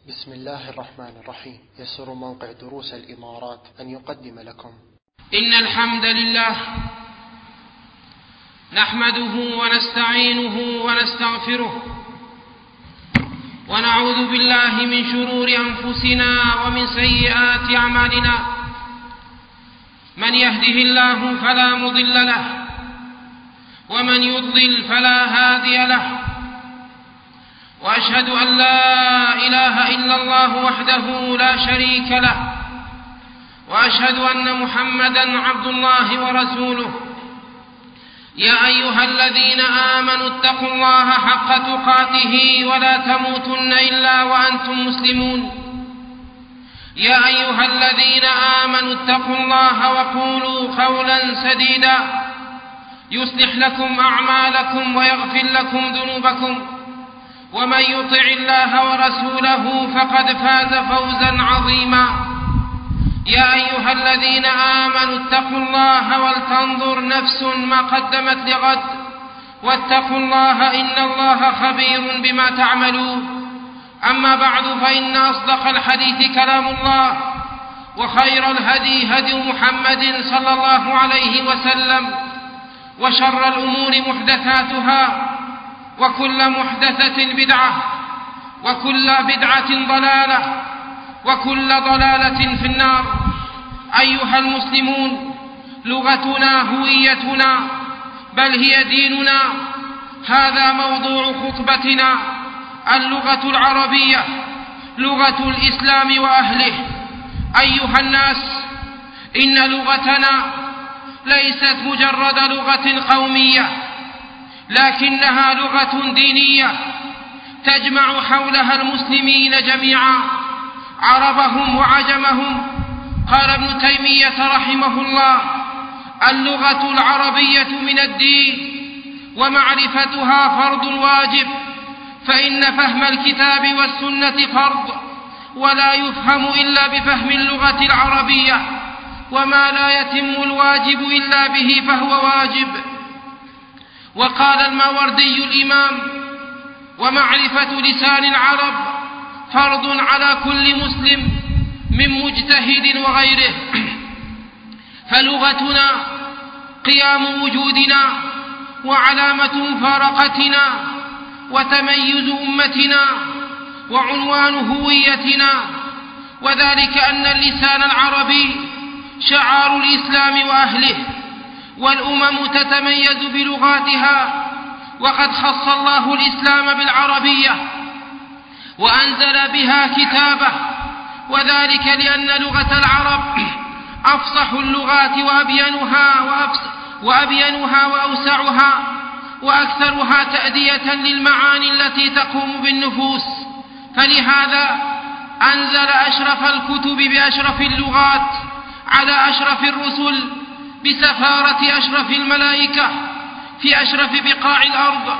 بسم الله الرحمن الرحيم. يسر موقع دروس الإمارات أن يقدم لكم إن الحمد لله نحمده ونستعينه ونستغفره ونعوذ بالله من شرور أنفسنا ومن سيئات أعمالنا. من يهده الله فلا مضل له ومن يضلل فلا هادي له، وأشهد أن لا إله إلا الله وحده لا شريك له، وأشهد أن محمدًا عبد الله ورسوله. يا أيها الذين آمنوا اتقوا الله حق تقاته ولا تموتن إلا وأنتم مسلمون. يا أيها الذين آمنوا اتقوا الله وقولوا قولا سديدا يصلح لكم أعمالكم ويغفر لكم ذنوبكم، ومن يطع الله ورسوله فقد فاز فوزا عظيما. يا أيها الذين آمنوا اتقوا الله ولتنظر نفس ما قدمت لغد، واتقوا الله إن الله خبير بما تعملون. أما بعد، فإن أصدق الحديث كلام الله، وخير الهدي هدي محمد صلى الله عليه وسلم، وشر الأمور محدثاتها، وكل محدثة بدعة، وكل بدعة ضلالة، وكل ضلالة في النار. أيها المسلمون، لغتنا هويتنا، بل هي ديننا. هذا موضوع خطبتنا، اللغة العربية، لغة الإسلام وأهله. أيها الناس، إن لغتنا ليست مجرد لغة قومية، لكنها لغة دينية تجمع حولها المسلمين جميعا، عربهم وعجمهم. قال ابن تيمية رحمه الله: اللغة العربية من الدين، ومعرفتها فرض واجب، فإن فهم الكتاب والسنة فرض، ولا يفهم إلا بفهم اللغة العربية، وما لا يتم الواجب إلا به فهو واجب. وقال الماوردي الإمام: ومعرفة لسان العرب فرض على كل مسلم من مجتهد وغيره. فلغتنا قيام وجودنا، وعلامة مفارقتنا، وتميز أمتنا، وعنوان هويتنا، وذلك أن اللسان العربي شعار الإسلام وأهله، والأمم تتميز بلغاتها. وقد خص الله الإسلام بالعربية وأنزل بها كتابه، وذلك لأن لغة العرب أفصح اللغات وأبينها وأوسعها، وأكثرها تأدية للمعاني التي تقوم بالنفوس. فلهذا أنزل أشرف الكتب بأشرف اللغات على أشرف الرسل بسفارة أشرف الملائكة في أشرف بقاع الأرض،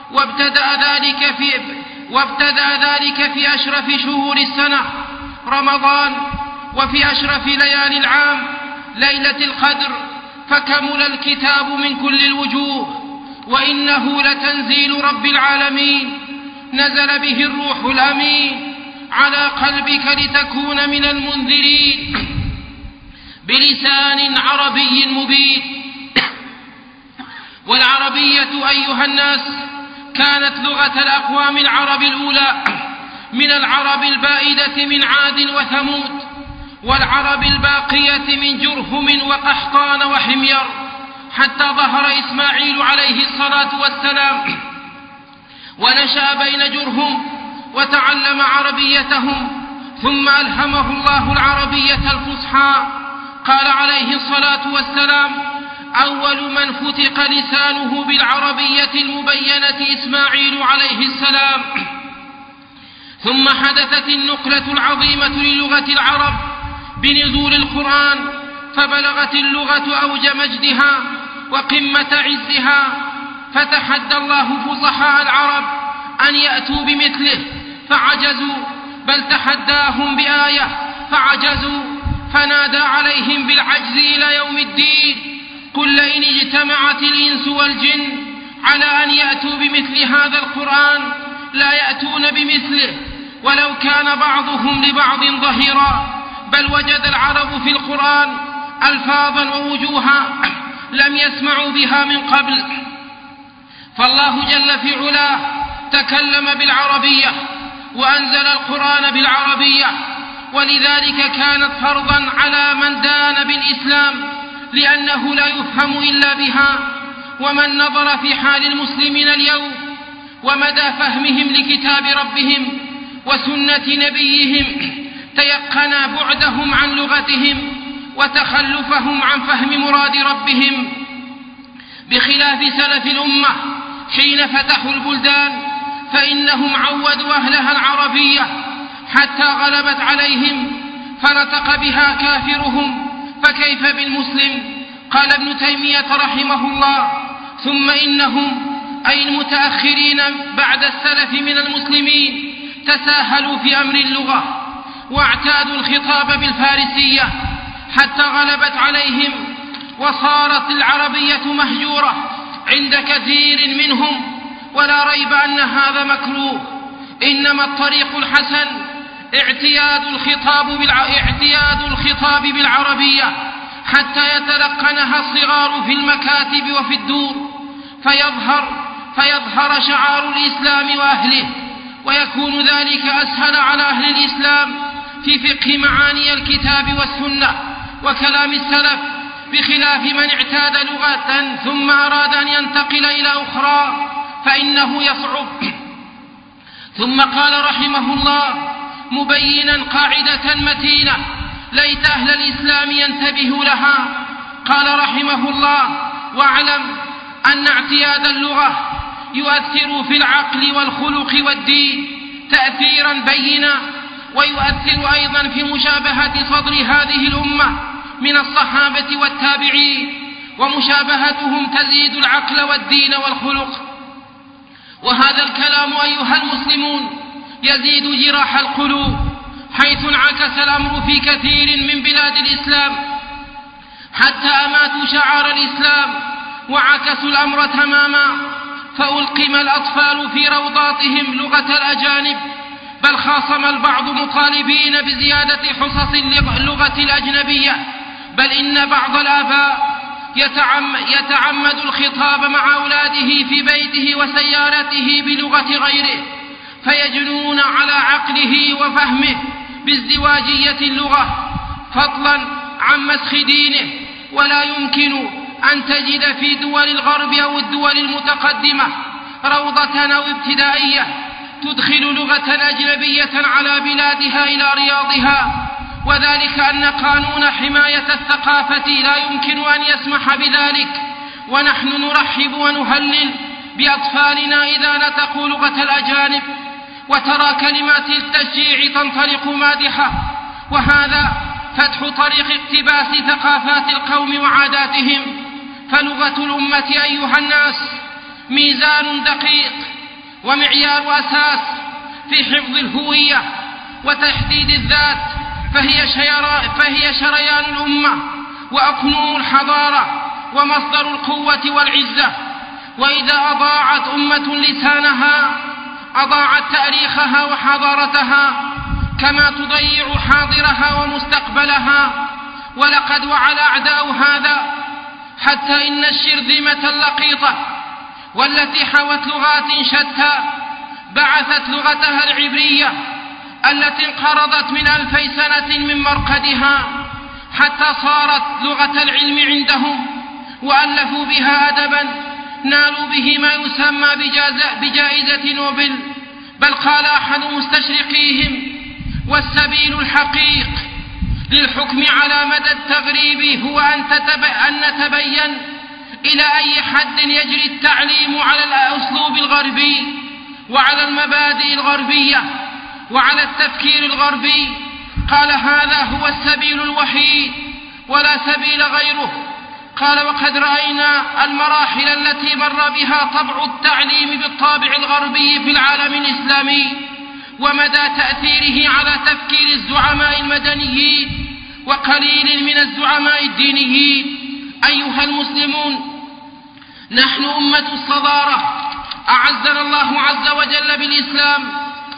وابتدأ ذلك في أشرف شهور السنة رمضان، وفي أشرف ليالي العام ليلة القدر، فكمل الكتاب من كل الوجوه. وإنه لتنزيل رب العالمين، نزل به الروح الأمين على قلبك لتكون من المنذرين بلسان عربي مبين. والعربية أيها الناس كانت لغة الأقوام العرب الأولى، من العرب البائدة من عاد وثمود، والعرب الباقية من جرهم وقحطان وحمير، حتى ظهر إسماعيل عليه الصلاة والسلام ونشأ بين جرهم وتعلم عربيتهم، ثم ألهمه الله العربية الفصحى. قال عليه الصلاة والسلام: أول من فتق لسانه بالعربية المبينة إسماعيل عليه السلام. ثم حدثت النقلة العظيمة للغة العرب بنزول القرآن، فبلغت اللغة أوج مجدها وقمة عزها، فتحدى الله فصحاء العرب أن يأتوا بمثله فعجزوا، بل تحداهم بآية فعجزوا، فنادى عليهم بالعجز إلى يوم الدين: قل لئن اجتمعت الإنس والجن على أن يأتوا بمثل هذا القرآن لا يأتون بمثله ولو كان بعضهم لبعض ظهيرا، بل وجد العرب في القرآن ألفاظا ووجوها لم يسمعوا بها من قبل. فالله جل في علاه تكلم بالعربية وأنزل القرآن بالعربية، ولذلك كانت فرضا على من دان بالإسلام، لأنه لا يفهم إلا بها. ومن نظر في حال المسلمين اليوم ومدى فهمهم لكتاب ربهم وسنة نبيهم تيقن بعدهم عن لغتهم وتخلفهم عن فهم مراد ربهم، بخلاف سلف الأمة حين فتحوا البلدان، فإنهم عودوا أهلها العربية حتى غلبت عليهم فنطق بها كافرهم، فكيف بالمسلم؟ قال ابن تيمية رحمه الله: ثم إنهم أي المتأخرين بعد السلف من المسلمين تساهلوا في أمر اللغة واعتادوا الخطاب بالفارسية حتى غلبت عليهم، وصارت العربية مهجورة عند كثير منهم. ولا ريب أن هذا مكروه، إنما الطريق الحسن اعتياد الخطاب بالعربية حتى يتلقنها الصغار في المكاتب وفي الدور، فيظهر شعار الإسلام وأهله، ويكون ذلك أسهل على أهل الإسلام في فقه معاني الكتاب والسنة وكلام السلف، بخلاف من اعتاد لغة ثم أراد أن ينتقل إلى أخرى فإنه يصعب. ثم قال رحمه الله مبينا قاعدة متينة ليت أهل الإسلام ينتبهوا لها، قال رحمه الله: واعلم أن اعتياد اللغة يؤثر في العقل والخلق والدين تأثيرا بينا، ويؤثر أيضا في مشابهة صدر هذه الأمة من الصحابة والتابعين، ومشابهتهم تزيد العقل والدين والخلق. وهذا الكلام أيها المسلمون يزيد جراح القلوب، حيث انعكس الأمر في كثير من بلاد الإسلام حتى أماتوا شعار الإسلام وعكسوا الأمر تماما، فألقم الأطفال في روضاتهم لغة الأجانب، بل خاصم البعض مطالبين بزيادة حصص اللغة الأجنبية، بل إن بعض الآباء يتعمد الخطاب مع أولاده في بيته وسيارته بلغة غيره، فيجنون على عقله وفهمه بازدواجية اللغة فضلا عن مسخ دينه. ولا يمكن أن تجد في دول الغرب أو الدول المتقدمة روضة أو ابتدائية تدخل لغة أجنبية على بلادها إلى رياضها، وذلك أن قانون حماية الثقافة لا يمكن أن يسمح بذلك. ونحن نرحب ونهلل بأطفالنا إذا نطقوا لغة الأجانب، وترى كلمات التشجيع تنطلق مادحة، وهذا فتح طريق اقتباس ثقافات القوم وعاداتهم. فلغة الأمة أيها الناس ميزان دقيق ومعيار أساس في حفظ الهوية وتحديد الذات، فهي شريان الأمة وأكنوم الحضارة ومصدر القوة والعزة. وإذا أضاعت أمة لسانها أضاعت تاريخها وحضارتها، كما تضيع حاضرها ومستقبلها. ولقد وعى أعداء هذا حتى إن الشرذمة اللقيطة والتي حوت لغات شتى بعثت لغتها العبرية التي انقرضت من 2000 سنة من مرقدها حتى صارت لغة العلم عندهم، وألفوا بها أدبا نالوا به ما يسمى بجائزة نوبل. بل قال أحد مستشرقيهم: والسبيل الحقيق للحكم على مدى التغريب هو أن نتبين إلى أي حد يجري التعليم على الأسلوب الغربي وعلى المبادئ الغربية وعلى التفكير الغربي. قال: هذا هو السبيل الوحيد ولا سبيل غيره. قال: وقد رأينا المراحل التي مر بها طبع التعليم بالطابع الغربي في العالم الإسلامي، ومدى تأثيره على تفكير الزعماء المدنيين وقليل من الزعماء الدينيين. أيها المسلمون، نحن أمة الصدارة، أعزنا الله عز وجل بالإسلام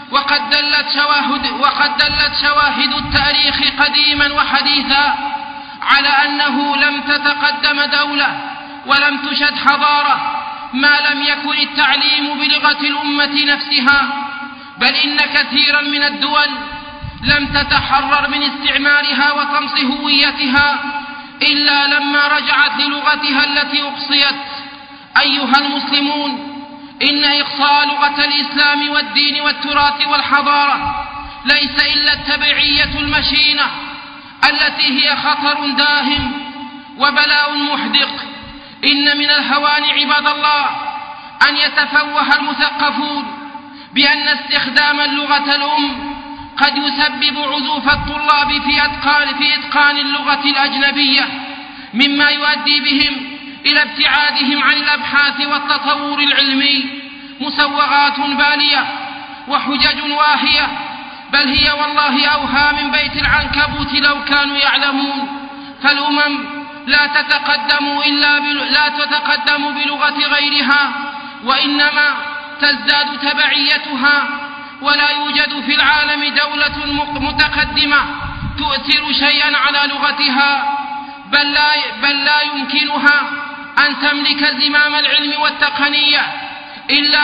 وقد دلت شواهد التاريخ قديما وحديثا على أنه لم تتقدم دولة ولم تشد حضارة ما لم يكن التعليم بلغة الأمة نفسها، بل إن كثيرا من الدول لم تتحرر من استعمارها وطمس هويتها إلا لما رجعت للغتها التي أقصيت. أيها المسلمون، إن إقصاء لغة الإسلام والدين والتراث والحضارة ليس إلا التبعية المشينة التي هي خطر داهم وبلاء محدق. إن من الهوان عباد الله أن يتفوه المثقفون بأن استخدام اللغة الأم قد يسبب عزوف الطلاب في إتقان اللغة الأجنبية، مما يؤدي بهم إلى ابتعادهم عن الأبحاث والتطور العلمي. مسوغات بالية وحجج واهية، بل هي والله أوهى من بيت العنكبوت لو كانوا يعلمون. فالأمم لا تتقدم بلغة غيرها، وإنما تزداد تبعيتها، ولا يوجد في العالم دولة متقدمة تؤثر شيئا على لغتها، بل لا يمكنها أن تملك زمام العلم والتقنية إلا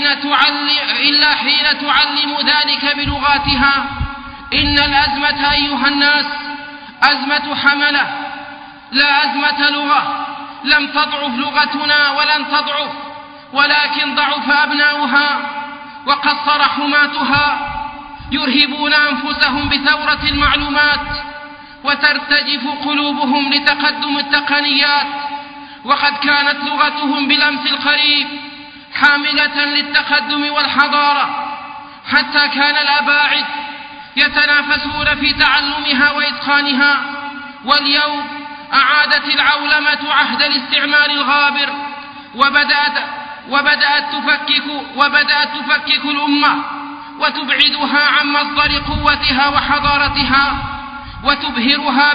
حين تعلم ذلك بلغاتها. إن الأزمة أيها الناس أزمة حملة لا أزمة لغة. لم تضعف لغتنا ولن تضعف، ولكن ضعف أبناؤها وقصر حماتها، يرهبون أنفسهم بثورة المعلومات وترتجف قلوبهم لتقدم التقنيات، وقد كانت لغتهم بلمس القريب حاملة للتقدم والحضارة، حتى كان الأباعد يتنافسون في تعلمها وإتقانها. واليوم أعادت العولمة عهد الاستعمار الغابر، وبدأت تفكك الأمة وتبعدها عن مصدر قوتها وحضارتها، وتبهرها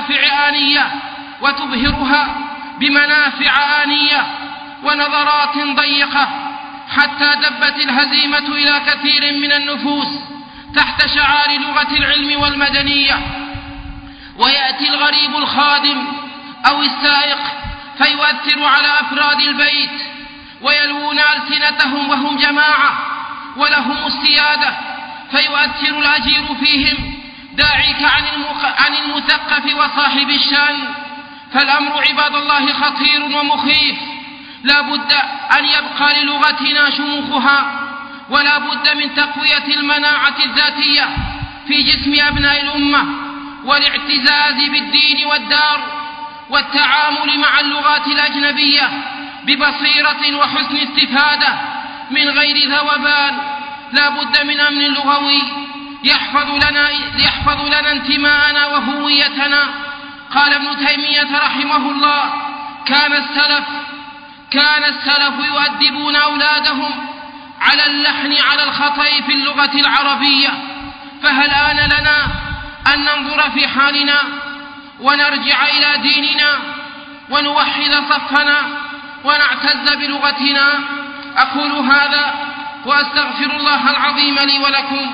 بمنافع آنية ونظرات ضيقة، حتى دبت الهزيمة إلى كثير من النفوس تحت شعار لغة العلم والمدنية. ويأتي الغريب الخادم أو السائق فيؤثر على أفراد البيت، ويلوون ألسنتهم وهم جماعة ولهم السيادة، فيؤثر الأجير فيهم داعيك عن المثقف وصاحب الشأن. فالأمر عباد الله خطير ومخيف، لا بد أن يبقى للغتنا شموخها، ولا بد من تقوية المناعة الذاتية في جسم أبناء الأمة، والاعتزاز بالدين والدار، والتعامل مع اللغات الأجنبية ببصيرة وحسن استفادة من غير ذوبان. لا بد من أمن لغوي يحفظ لنا انتماءنا وهويتنا. قال ابن تيمية رحمه الله: كان السلف يؤدبون أولادهم على اللحن على الخطأ في اللغة العربية. فهل آن لنا أن ننظر في حالنا ونرجع إلى ديننا ونوحد صفنا ونعتز بلغتنا؟ أقول هذا وأستغفر الله العظيم لي ولكم.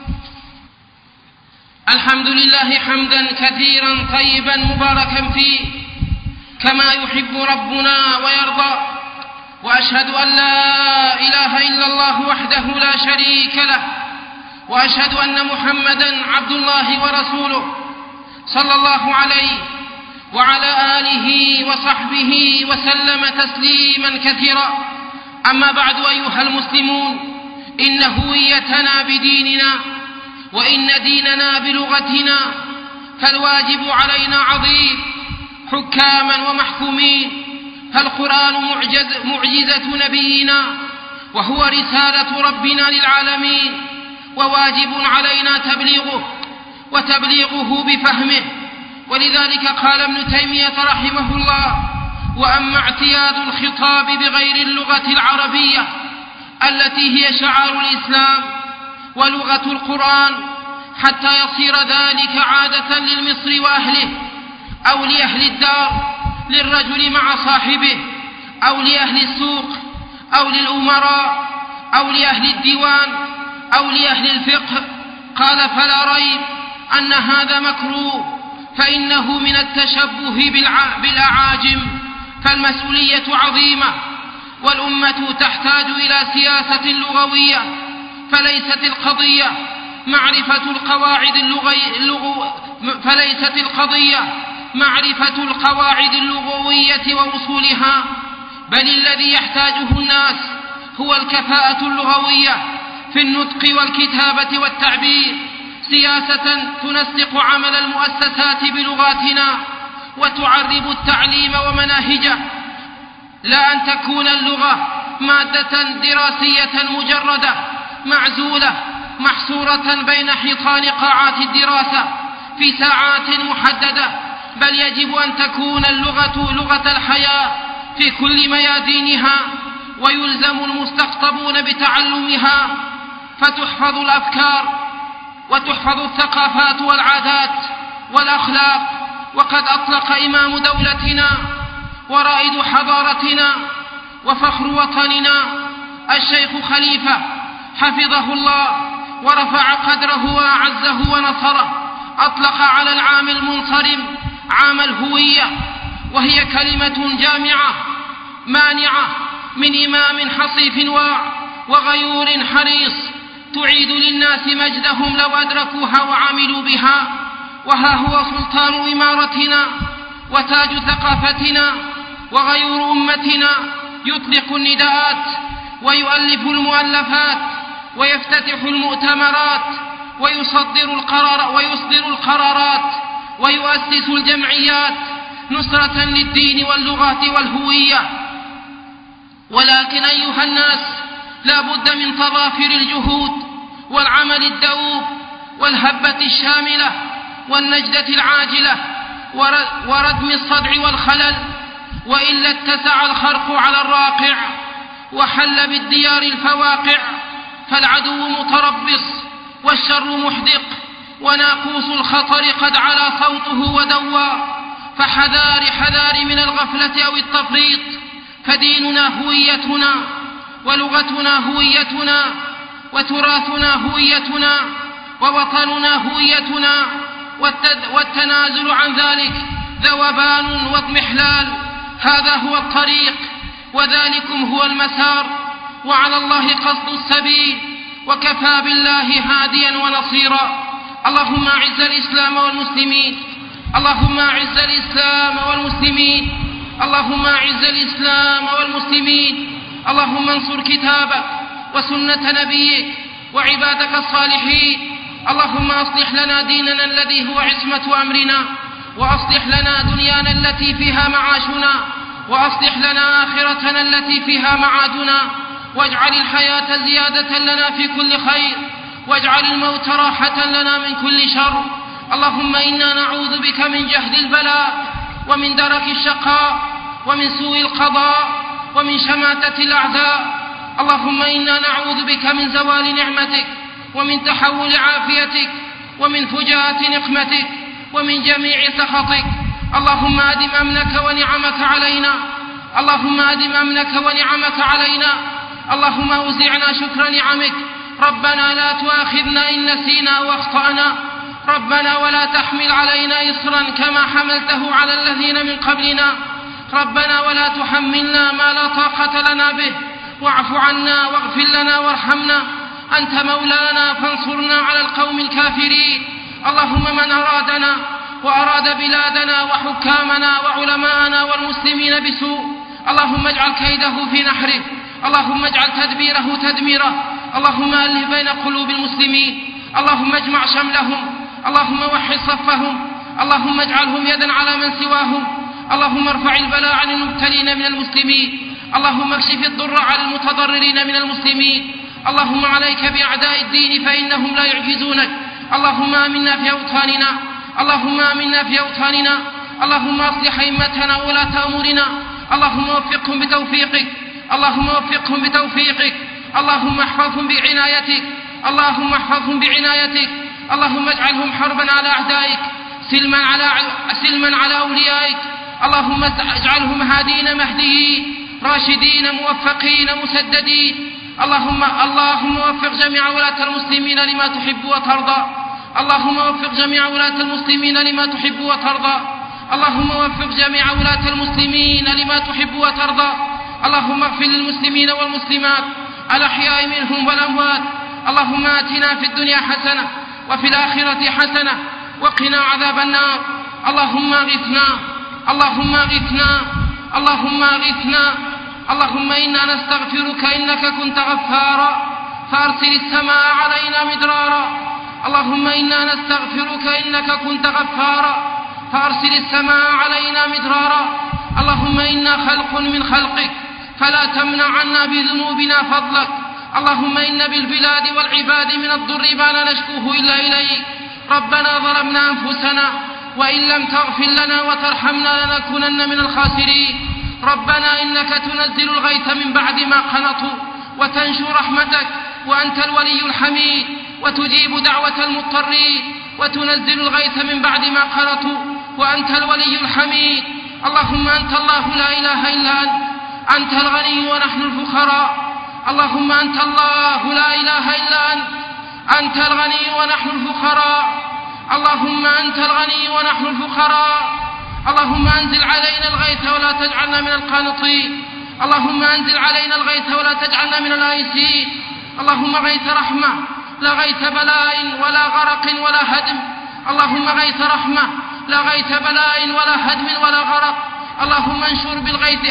الحمد لله حمدا كثيرا طيبا مباركا فيه كما يحب ربنا ويرضى، وأشهد أن لا إله إلا الله وحده لا شريك له، وأشهد أن محمدا عبد الله ورسوله صلى الله عليه وعلى آله وصحبه وسلم تسليما كثيرا. أما بعد أيها المسلمون، إن هويتنا بديننا وإن ديننا بلغتنا، فالواجب علينا عظيم حكاما ومحكومين. فالقرآن معجزة نبينا، وهو رسالة ربنا للعالمين، وواجب علينا وتبليغه بفهمه. ولذلك قال ابن تيمية رحمه الله: وأما اعتياد الخطاب بغير اللغة العربية التي هي شعار الإسلام ولغة القرآن، حتى يصير ذلك عادة للمصري وأهله، أو لأهل الدار، للرجل مع صاحبه، أو لأهل السوق، أو للأمراء، أو لأهل الديوان، أو لأهل الفقه؟ قال: فلا ريب أن هذا مكروه، فإنه من التشبه بالأعاجم، فالمسؤولية عظيمة، والأمة تحتاج إلى سياسة لغوية، فليست القضية معرفة القواعد اللغوية وأصولها، بل الذي يحتاجه الناس هو الكفاءة اللغوية في النطق والكتابة والتعبير، سياسة تنسق عمل المؤسسات بلغاتنا وتعرب التعليم ومناهجه، لا أن تكون اللغة مادة دراسية مجردة معزولة محصورة بين حيطان قاعات الدراسة في ساعات محددة، بل يجب أن تكون اللغة لغة الحياة في كل ميادينها، ويلزم المستقطبون بتعلمها، فتحفظ الأفكار وتحفظ الثقافات والعادات والأخلاق. وقد أطلق إمام دولتنا ورائد حضارتنا وفخر وطننا الشيخ خليفة حفظه الله ورفع قدره وأعزه ونصره، أطلق على العام المنصرم عام الهوية، وهي كلمة جامعة مانعة من إمام حصيف وغيور حريص تعيد للناس مجدهم لو أدركوها وعملوا بها. وها هو سلطان إمارتنا وتاج ثقافتنا وغيور أمتنا يطلق النداءات ويؤلف المؤلفات ويفتتح المؤتمرات ويصدر القرارات ويؤسس الجمعيات نصرة للدين واللغة والهوية. ولكن أيها الناس، لا بد من تضافر الجهود والعمل الدؤوب والهبة الشاملة والنجدة العاجلة وردم الصدع والخلل، وإلا اتسع الخرق على الراقع وحل بالديار الفواقع، فالعدو متربص والشر محدق وناقوس الخطر قد علا صوته ودوى، فحذار من الغفلة أو التفريط، فديننا هويتنا ولغتنا هويتنا وتراثنا هويتنا ووطننا هويتنا، والتنازل عن ذلك ذوبان واضمحلال. هذا هو الطريق وذلكم هو المسار، وعلى الله قصد السبيل، وكفى بالله هاديا ونصيرا. اللهم أعز الإسلام والمسلمين، اللهم أعز الإسلام والمسلمين، اللهم أعز الإسلام والمسلمين، اللهم انصر كتابك وسنة نبيك وعبادك الصالحين. اللهم أصلح لنا ديننا الذي هو عصمة أمرنا، وأصلح لنا دنيانا التي فيها معاشنا، وأصلح لنا آخرتنا التي فيها معادنا، واجعل الحياة زيادة لنا في كل خير، واجعل الموت راحة لنا من كل شر. اللهم إنا نعوذ بك من جهد البلاء ومن درك الشقاء ومن سوء القضاء ومن شماتة الأعداء. اللهم إنا نعوذ بك من زوال نعمتك ومن تحول عافيتك ومن فجاءة نقمتك ومن جميع سخطك. اللهم أدم أمنك ونعمك علينا، اللهم أدم أمنك ونعمك علينا. اللهم أوزعنا شكر نعمك. ربنا لا تؤاخذنا إن نسينا أو أخطأنا، ربنا ولا تحمل علينا إصرا كما حملته على الذين من قبلنا، ربنا ولا تحملنا ما لا طاقة لنا به، واعف عنا واغفر لنا وارحمنا، أنت مولانا فانصرنا على القوم الكافرين. اللهم من أرادنا وأراد بلادنا وحكامنا وعلماءنا والمسلمين بسوء، اللهم اجعل كيده في نحره، اللهم اجعل تدبيره تدميره، اللهم ألف بين قلوب المسلمين، اللهم اجمع شملهم، اللهم وحد صفهم، اللهم اجعلهم يدا على من سواهم، اللهم ارفع البلاء عن المبتلين من المسلمين، اللهم اكشف الضر عن المتضررين من المسلمين. اللهم عليك بأعداء الدين فإنهم لا يعجزونك. اللهم آمنا في أوطاننا، اللهم آمنا في أوطاننا، اللهم أصلح أئمتنا وولاة أمورنا، اللهم وفقهم بتوفيقك، اللهم وفقهم بتوفيقك، اللهم احفظهم بعنايتك، اللهم احفظهم بعنايتك، اللهم اجعلهم حربا على أعدائك، سلما على أوليائك، اللهم اجعلهم هادين مهديين راشدين موفقين مسددين. اللهم وفق جميع ولاة المسلمين لما تحب وترضى. اللهم وفق جميع ولاة المسلمين لما تحب وترضى. اللهم وفق جميع ولاة المسلمين لما تحب وترضى. اللهم اغفر للمسلمين والمسلمات الأحياء منهم والأموات. اللهم آتنا في الدنيا حسنة وفي الآخرة حسنة وقنا عذاب النار. اللهم اغثنا، اللهم اغثنا، اللهم اغثنا. اللهم إنا نستغفرك إنك كنت غفارا فأرسل السماء علينا مدرارا. اللهم إنا نستغفرك إنك كنت غفارا فأرسل السماء علينا مدرارا. اللهم إنا خلق من خلقك فلا تمنع عنا بذنوبنا فضلك. اللهم إن بالبلاد والعباد من الضر ما لا نشكوه إلا إليك. ربنا ظلمنا أنفسنا وإن لم تغفر لنا وترحمنا لنكونن من الخاسرين. ربنا إنك تنزل الغيث من بعد ما قنطوا وتنشر رحمتك وأنت الولي الحميد وتجيب دعوة المضطرين وتنزل الغيث من بعد ما قنطوا وأنت الولي الحميد. اللهم أنت الله لا إله إلا أنت الغني ونحن الفقراء. اللهم أنت الله لا إله إلا أنت الغني ونحن الفقراء. اللهم أنت الغني ونحن الفقراء. اللهم أنزل علينا الغيث ولا تجعلنا من القانطين. اللهم أنزل علينا الغيث ولا تجعلنا من الآيسين. اللهم غيث رحمة لا غيث بلاء ولا غرق ولا هدم. اللهم غيث رحمة لا غيث بلاء ولا هدم ولا غرق. اللهم انشر بالغيث،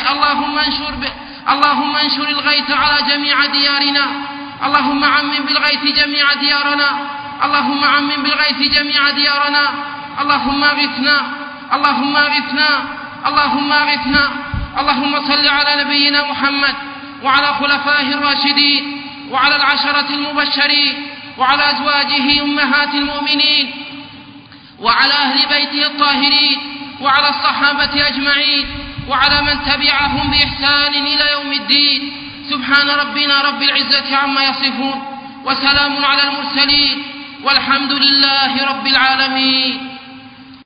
اللهم انشر الغيث على جميع ديارنا. اللهم عمم بالغيث جميع ديارنا. اللهم عمم بالغيث جميع ديارنا. اللهم اغثنا، اللهم اغثنا، اللهم اغثنا. اللهم صل على نبينا محمد وعلى خلفائه الراشدين وعلى العشرة المبشرين وعلى أزواجه أمهات المؤمنين وعلى أهل بيته الطاهرين وعلى الصحابة أجمعين وعلى من تبعهم بإحسان إلى يوم الدين. سبحان ربنا رب العزة عما يصفون وسلام على المرسلين والحمد لله رب العالمين.